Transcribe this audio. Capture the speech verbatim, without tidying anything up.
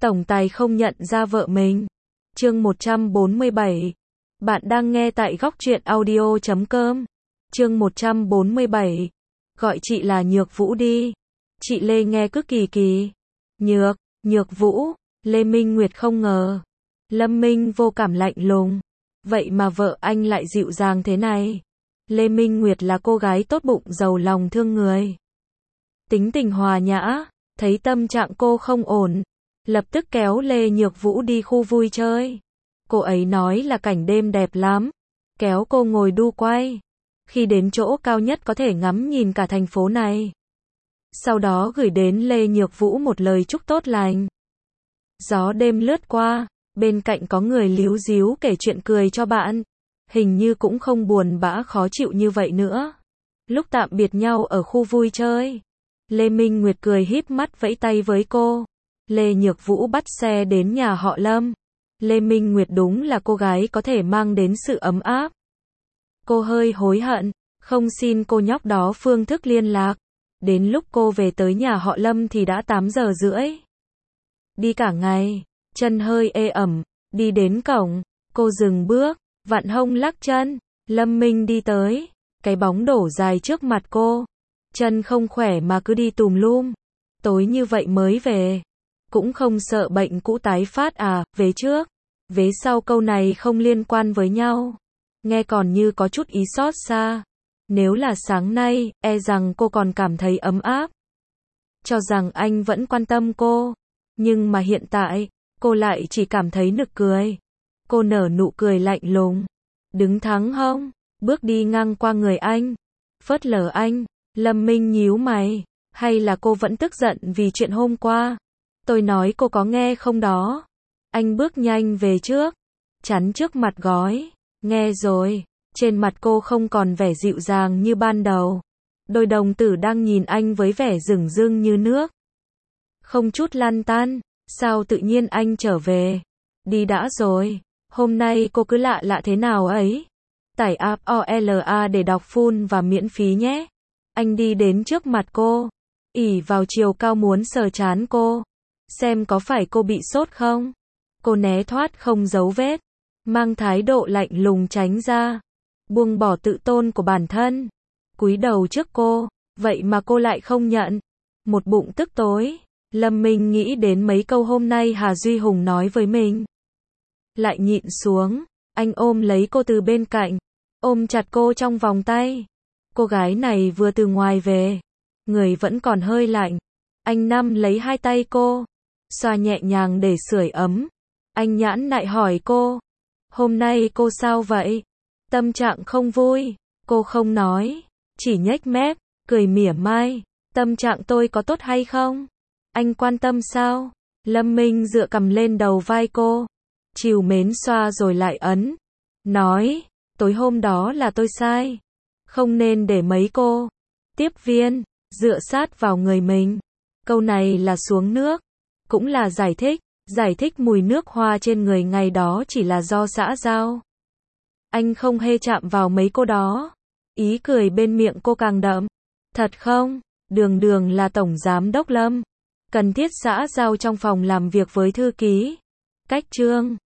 tổng tài không nhận ra vợ mình. Chương một trăm bốn mươi bảy. Bạn đang nghe tại góc truyện audio chấm com. Chương một trăm bốn mươi bảy. Gọi chị là Nhược Vũ đi. Chị Lê nghe cứ kỳ kỳ. Nhược, Nhược Vũ, Lê Minh Nguyệt không ngờ. Lâm Minh vô cảm lạnh lùng. Vậy mà vợ anh lại dịu dàng thế này. Lê Minh Nguyệt là cô gái tốt bụng giàu lòng thương người. Tính tình hòa nhã, thấy tâm trạng cô không ổn. Lập tức kéo Lê Nhược Vũ đi khu vui chơi. Cô ấy nói là cảnh đêm đẹp lắm. Kéo cô ngồi đu quay. Khi đến chỗ cao nhất có thể ngắm nhìn cả thành phố này. Sau đó gửi đến Lê Nhược Vũ một lời chúc tốt lành. Gió đêm lướt qua, bên cạnh có người líu díu kể chuyện cười cho bạn. Hình như cũng không buồn bã khó chịu như vậy nữa. Lúc tạm biệt nhau ở khu vui chơi, Lê Minh Nguyệt cười híp mắt vẫy tay với cô. Lê Nhược Vũ bắt xe đến nhà họ Lâm. Lê Minh Nguyệt đúng là cô gái có thể mang đến sự ấm áp. Cô hơi hối hận, không xin cô nhóc đó phương thức liên lạc. Đến lúc cô về tới nhà họ Lâm thì đã tám giờ rưỡi. Đi cả ngày, chân hơi ê ẩm, đi đến cổng, cô dừng bước, vặn hông lắc chân. Lâm Minh đi tới, cái bóng đổ dài trước mặt cô. Chân không khỏe mà cứ đi tùm lum. Tối như vậy mới về. Cũng không sợ bệnh cũ tái phát à, về trước. Vế sau câu này không liên quan với nhau. Nghe còn như có chút ý xót xa. Nếu là sáng nay, e rằng cô còn cảm thấy ấm áp. Cho rằng anh vẫn quan tâm cô. Nhưng mà hiện tại, cô lại chỉ cảm thấy nực cười. Cô nở nụ cười lạnh lùng. Đứng thẳng hông, bước đi ngang qua người anh. Phớt lờ anh. Lâm Minh nhíu mày. Hay là cô vẫn tức giận vì chuyện hôm qua? Tôi nói cô có nghe không đó? Anh bước nhanh về trước. Chắn trước mặt gói. Nghe rồi. Trên mặt cô không còn vẻ dịu dàng như ban đầu. Đôi đồng tử đang nhìn anh với vẻ rừng rưng như nước. Không chút lăn tăn. Sao tự nhiên anh trở về? Đi đã rồi. Hôm nay cô cứ lạ lạ thế nào ấy? Tải app o lờ a để đọc full và miễn phí nhé. Anh đi đến trước mặt cô. ỷ vào chiều cao muốn sờ trán cô. Xem có phải cô bị sốt không? Cô né thoát không giấu vết. Mang thái độ lạnh lùng tránh ra. Buông bỏ tự tôn của bản thân. Cúi đầu trước cô. Vậy mà cô lại không nhận. Một bụng tức tối. Lâm Minh nghĩ đến mấy câu hôm nay Hà Duy Hùng nói với mình. Lại nhịn xuống. Anh ôm lấy cô từ bên cạnh. Ôm chặt cô trong vòng tay. Cô gái này vừa từ ngoài về. Người vẫn còn hơi lạnh. Anh nắm lấy hai tay cô. Xoa nhẹ nhàng để sưởi ấm. Anh nhãn nại hỏi cô. Hôm nay cô sao vậy? Tâm trạng không vui. Cô không nói. Chỉ nhếch mép. Cười mỉa mai. Tâm trạng tôi có tốt hay không? Anh quan tâm sao? Lâm Minh dựa cằm lên đầu vai cô. Trìu mến xoa rồi lại ấn. Nói. Tối hôm đó là tôi sai. Không nên để mấy cô tiếp viên dựa sát vào người mình. Câu này là xuống nước. Cũng là giải thích. Giải thích mùi nước hoa trên người ngày đó chỉ là do xã giao. Anh không hề chạm vào mấy cô đó. Ý cười bên miệng cô càng đậm. Thật không? Đường đường là tổng giám đốc Lâm. Cần thiết xã giao trong phòng làm việc với thư ký. Cách trương.